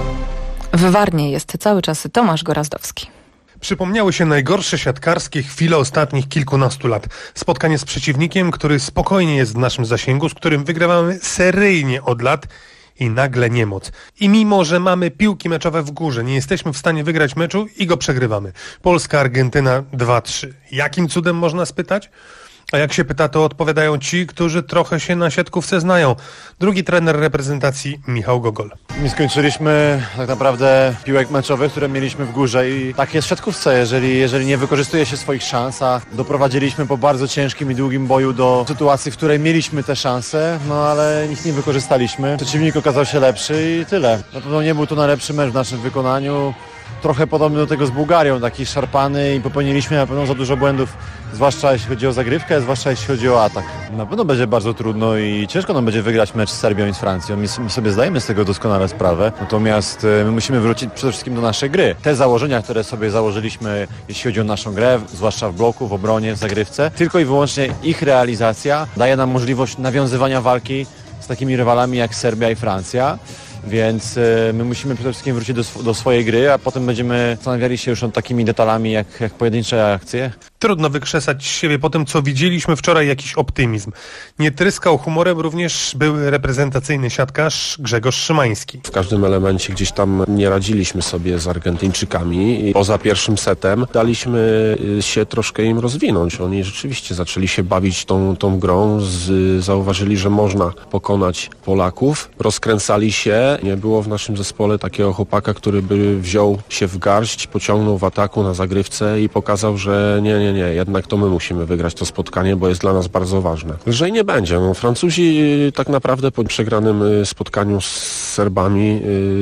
W Warnie jest cały czas Tomasz Gorazdowski. Przypomniały się najgorsze siatkarskie chwile ostatnich kilkunastu lat. Spotkanie z przeciwnikiem, który spokojnie jest w naszym zasięgu, z którym wygrywamy seryjnie od lat i nagle niemoc. I mimo, że mamy piłki meczowe w górze, nie jesteśmy w stanie wygrać meczu i go przegrywamy. Polska-Argentyna 2-3. Jakim cudem można spytać? A jak się pyta, to odpowiadają ci, którzy trochę się na siatkówce znają. Drugi trener reprezentacji, Michał Gogol. My skończyliśmy tak naprawdę piłek meczowych, które mieliśmy w górze i tak jest w siatkówce, jeżeli nie wykorzystuje się swoich szans, a doprowadziliśmy po bardzo ciężkim i długim boju do sytuacji, w której mieliśmy te szanse, no ale ich nie wykorzystaliśmy. Przeciwnik okazał się lepszy i tyle. Na pewno nie był to najlepszy mecz w naszym wykonaniu. Trochę podobny do tego z Bułgarią, taki szarpany i popełniliśmy na pewno za dużo błędów, zwłaszcza jeśli chodzi o zagrywkę, zwłaszcza jeśli chodzi o atak. Na pewno będzie bardzo trudno i ciężko nam będzie wygrać mecz z Serbią i z Francją. My sobie zdajemy z tego doskonale sprawę, natomiast my musimy wrócić przede wszystkim do naszej gry. Te założenia, które sobie założyliśmy, jeśli chodzi o naszą grę, zwłaszcza w bloku, w obronie, w zagrywce, tylko i wyłącznie ich realizacja daje nam możliwość nawiązywania walki z takimi rywalami jak Serbia i Francja. Więc my musimy przede wszystkim wrócić do swojej gry, a potem będziemy zastanawiali się już nad takimi detalami jak pojedyncze akcje. Trudno wykrzesać z siebie po tym, co widzieliśmy wczoraj, jakiś optymizm. Nie tryskał humorem również były reprezentacyjny siatkarz Grzegorz Szymański. W każdym elemencie gdzieś tam nie radziliśmy sobie z Argentyńczykami i poza pierwszym setem daliśmy się troszkę im rozwinąć. Oni rzeczywiście zaczęli się bawić tą grą, zauważyli, że można pokonać Polaków, rozkręcali się. Nie było w naszym zespole takiego chłopaka, który by wziął się w garść, pociągnął w ataku na zagrywce i pokazał, że nie, jednak to my musimy wygrać to spotkanie, bo jest dla nas bardzo ważne. Lżej nie będzie. No, Francuzi tak naprawdę po przegranym spotkaniu z Serbami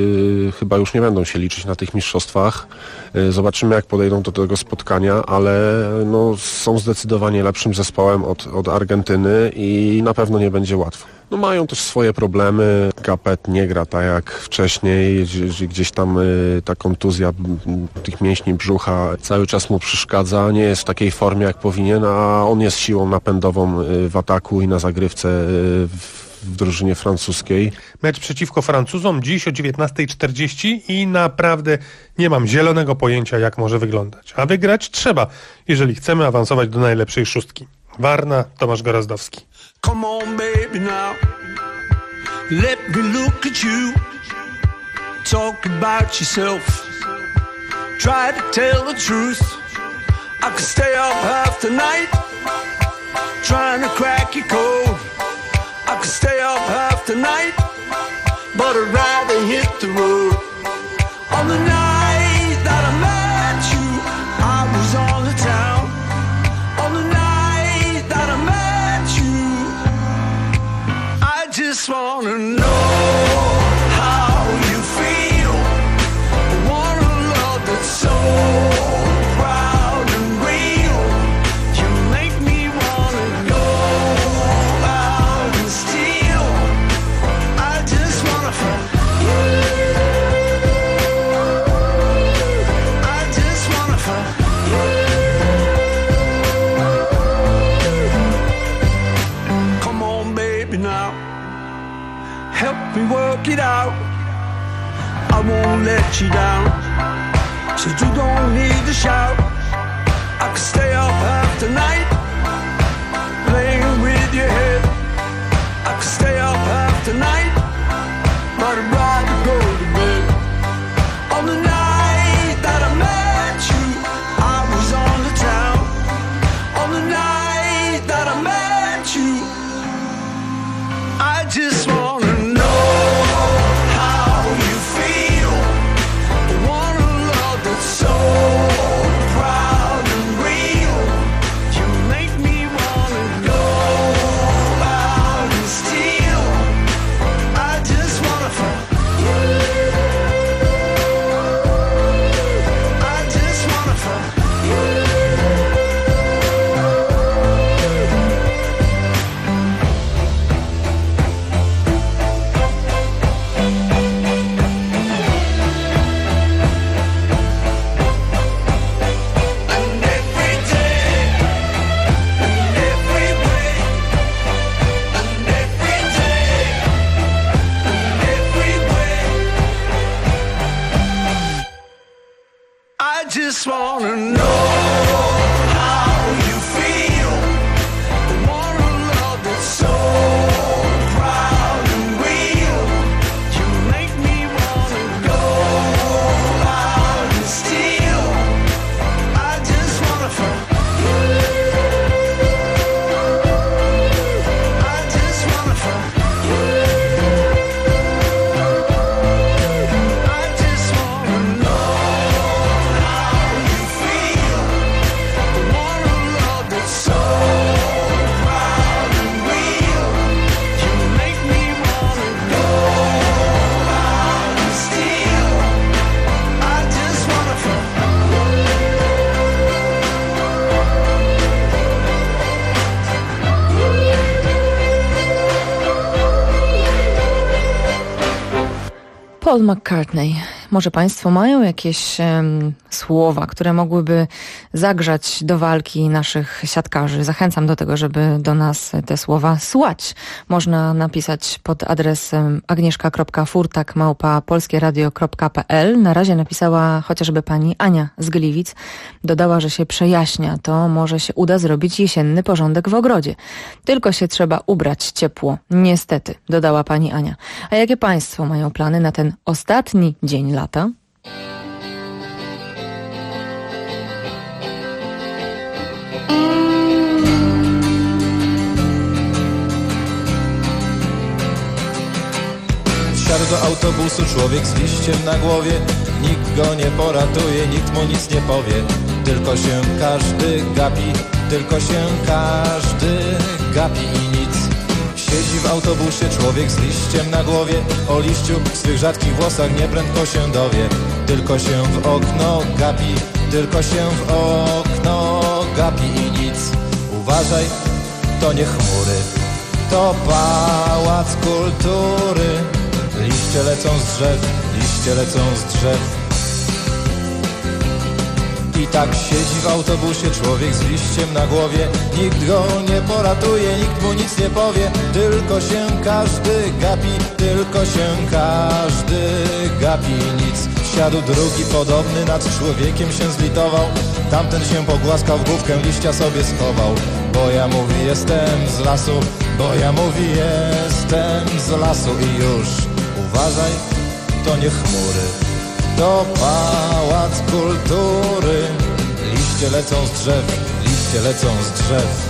chyba już nie będą się liczyć na tych mistrzostwach. Zobaczymy, jak podejdą do tego spotkania, ale no, są zdecydowanie lepszym zespołem od Argentyny i na pewno nie będzie łatwo. No mają też swoje problemy. Capet nie gra tak jak wcześniej, gdzieś tam ta kontuzja tych mięśni brzucha cały czas mu przeszkadza, nie jest w takiej formie jak powinien, a on jest siłą napędową w ataku i na zagrywce w drużynie francuskiej. Mecz przeciwko Francuzom dziś o 19:40 i naprawdę nie mam zielonego pojęcia, jak może wyglądać. A wygrać trzeba, jeżeli chcemy awansować do najlepszej szóstki. Warna, Tomasz Gorazdowski. Come on, baby, now. Let me look at you. Talk about yourself. Try to tell the truth. I could stay up half the night, trying to crack your code. I could stay up half the night, but I'd rather hit the road. On the night that I met you, I was on the town. On the night that I met you, I just wanna know how you feel. I want a love that's so proud and real. You make me wanna go out and steal. I just wanna fuck you. I just wanna fuck you. Come on, baby, now. Help me work it out. I won't let you down, so you don't need to shout. I could stay up half the night, playing with your head. I could stay up half the night, but I'd rather go to bed. On the night that I met you, I was on the town. On the night that I met you, I just wanna know how you feel. I want a love that's so proud and real. You wanna know how you feel. They want a love that's so proud and real. You make me wanna go out and steal. I just wanna fuck you. I just wanna fuck you. I just wanna know how you feel. The want a love that's so proud and real. You make me wanna go out and steal. I just wanna fuck Paul McCartney. Może Państwo mają jakieś słowa, które mogłyby zagrzać do walki naszych siatkarzy? Zachęcam do tego, żeby do nas te słowa słać. Można napisać pod adresem agnieszka.furtak@polskieradio.pl. Na razie napisała chociażby pani Ania z Gliwic. Dodała, że się przejaśnia, to może się uda zrobić jesienny porządek w ogrodzie. Tylko się trzeba ubrać ciepło. Niestety, dodała pani Ania. A jakie Państwo mają plany na ten ostatni dzień lata? Wsiadł do autobusu człowiek z liściem na głowie. Nikt go nie poratuje, nikt mu nic nie powie. Tylko się każdy gapi, tylko się każdy gapi i nic. Siedzi w autobusie człowiek z liściem na głowie. O liściu w swych rzadkich włosach nieprędko się dowie. Tylko się w okno gapi, tylko się w okno gapi i nic. Uważaj, to nie chmury, to pałac kultury. Liście lecą z drzew, liście lecą z drzew. I tak siedzi w autobusie człowiek z liściem na głowie. Nikt go nie poratuje, nikt mu nic nie powie. Tylko się każdy gapi, tylko się każdy gapi nic. Siadł drugi podobny, nad człowiekiem się zlitował. Tamten się pogłaskał, w główkę liścia sobie schował. Bo ja mówi jestem z lasu, bo ja mówi jestem z lasu i już. Uważaj, to nie chmury, to pałac kultury. Liście lecą z drzew, liście lecą z drzew.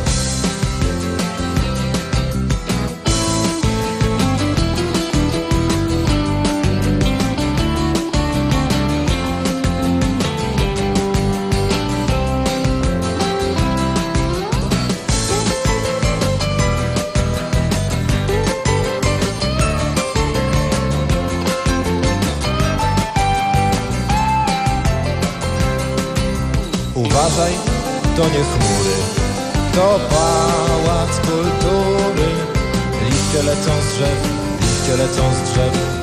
Uważaj, to nie chmury, to pałac kultury. Liście lecą z drzew, liście lecą z drzew.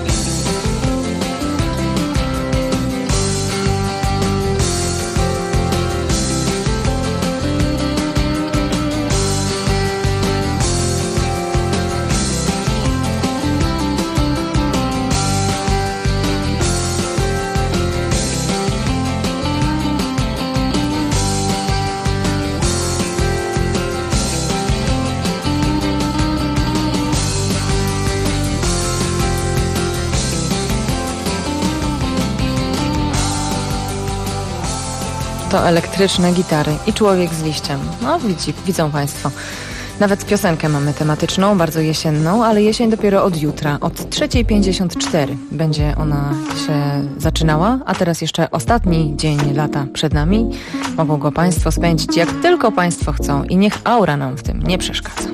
To elektryczne gitary i człowiek z liściem. No widzą Państwo. Nawet piosenkę mamy tematyczną, bardzo jesienną, ale jesień dopiero od jutra, od 3:54 będzie ona się zaczynała, a teraz jeszcze ostatni dzień lata przed nami. Mogą go Państwo spędzić jak tylko Państwo chcą i niech aura nam w tym nie przeszkadza.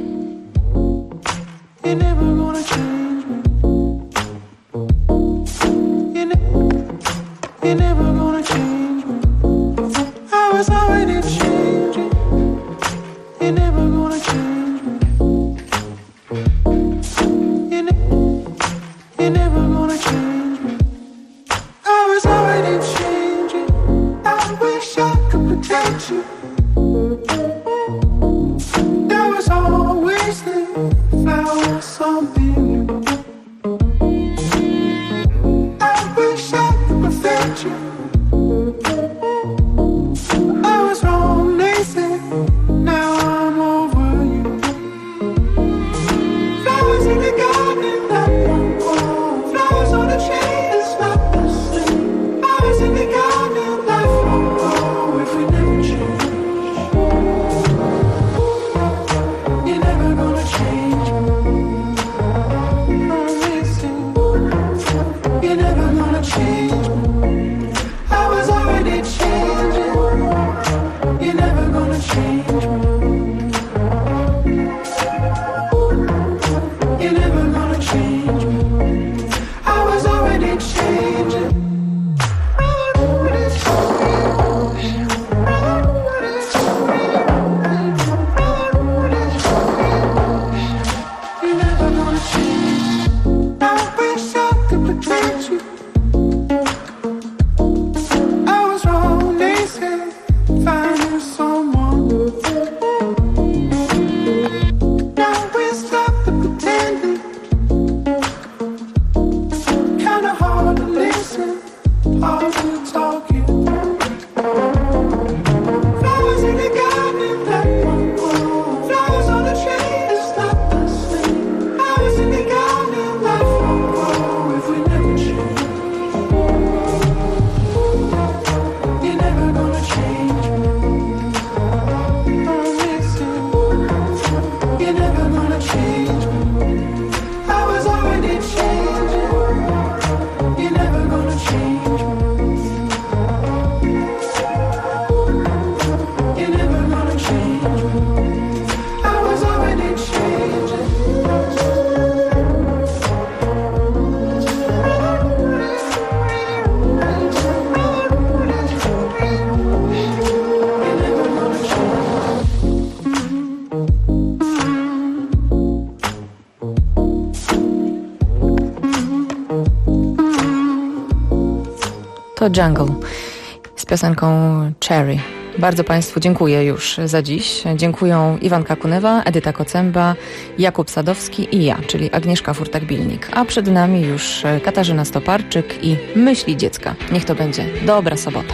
To Jungle z piosenką Cherry. Bardzo Państwu dziękuję już za dziś. Dziękują Iwanka Kunewa, Edyta Kocemba, Jakub Sadowski i ja, czyli Agnieszka Furtak-Bilnik. A przed nami już Katarzyna Stoparczyk i Myśli dziecka. Niech to będzie dobra sobota.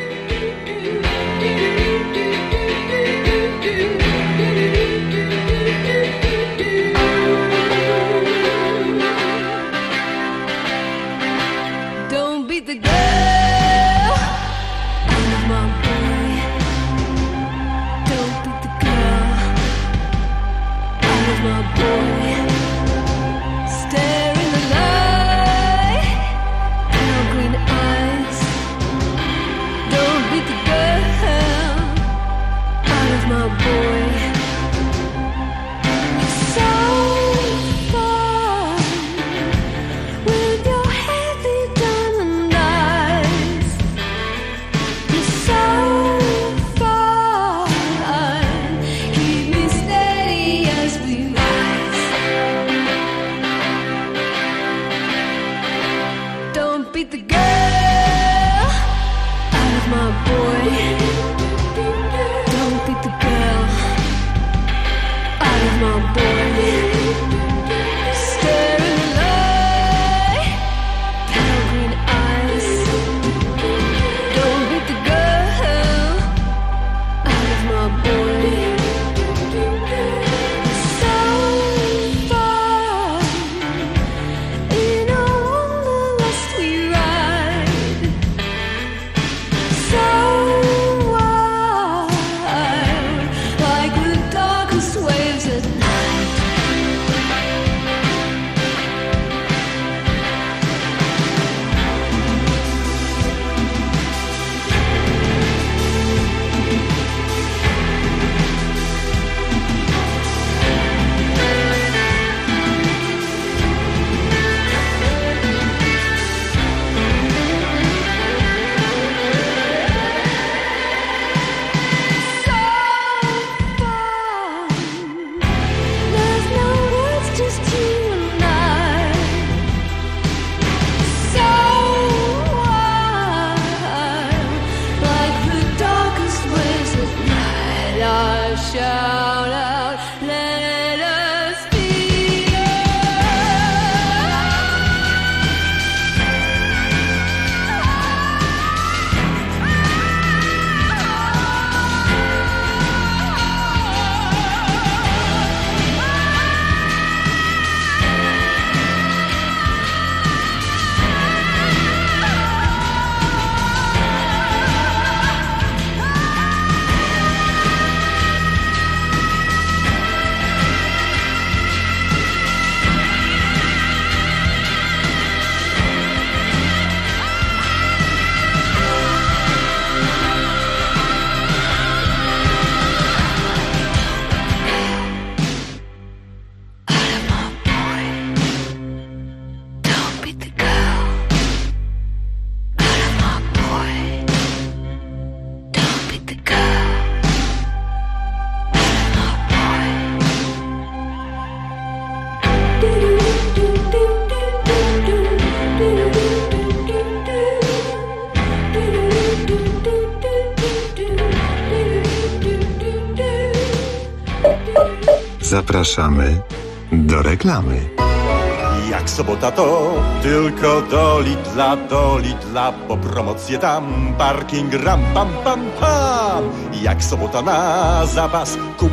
Zapraszamy do reklamy. Jak sobota to tylko do Lidla, bo promocje tam, parking ram pam pam pam. Jak sobota na zapas, kup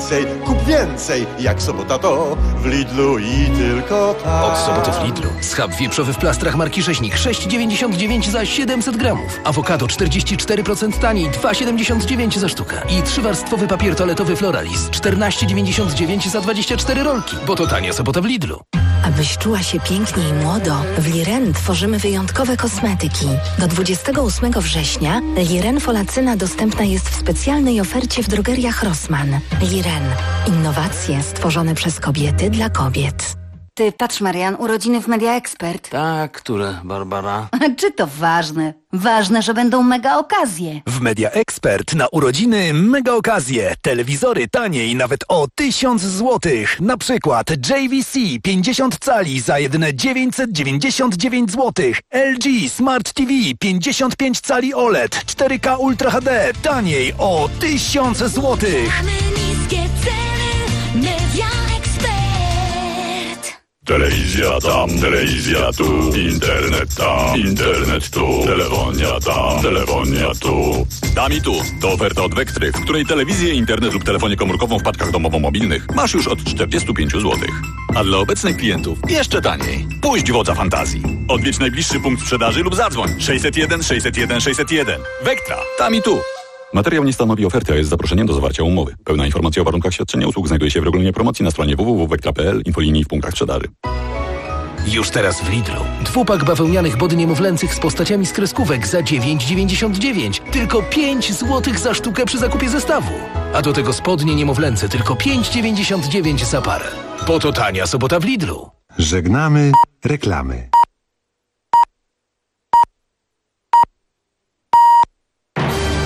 więcej, jak sobota to w Lidlu i tylko tam. Od soboty w Lidlu. Schab wieprzowy w plastrach marki Rzeźnik 6,99 za 700 gramów. Awokado 44% taniej, 2,79 za sztukę. I 3-warstwowy papier toaletowy Floralis 14,99 za 24 rolki. Bo to tania sobota w Lidlu. Abyś czuła się pięknie i młodo, w Liren tworzymy wyjątkowe kosmetyki. Do 28 września Liren Folacyna dostępna jest w specjalnej ofercie w drogeriach Rossmann. Liren. Innowacje stworzone przez kobiety dla kobiet. Ty, patrz Marian, urodziny w Media Expert. Tak, które, Barbara? Czy to ważne? Ważne, że będą mega okazje. W Media Expert na urodziny mega okazje. Telewizory taniej nawet o 1000 zł. Na przykład JVC 50 cali za jedyne 999 zł. LG Smart TV 55 cali OLED 4K Ultra HD taniej o 1000 zł. Niskie ceny, Media Expert. Telewizja tam, telewizja tu, internet tam, internet tu, telefonia tam, telefonia tu. Tam i tu. To oferta od Vectry, w której telewizję, internet lub telefonię komórkową w paczkach domowo-mobilnych masz już od 45 zł. A dla obecnych klientów jeszcze taniej. Puść wodza fantazji. Odwiedź najbliższy punkt sprzedaży lub zadzwoń 601 601 601. Vectra. Tam i tu. Materiał nie stanowi oferty, a jest zaproszeniem do zawarcia umowy. Pełna informacja o warunkach świadczenia usług znajduje się w regulaminie promocji na stronie www.vectra.pl, infolinii i w punktach sprzedaży. Już teraz w Lidlu. 2-pak bawełnianych body niemowlęcych z postaciami z kreskówek za 9,99. Tylko 5 zł za sztukę przy zakupie zestawu. A do tego spodnie niemowlęce tylko 5,99 za parę. Po to tania sobota w Lidlu. Żegnamy reklamy.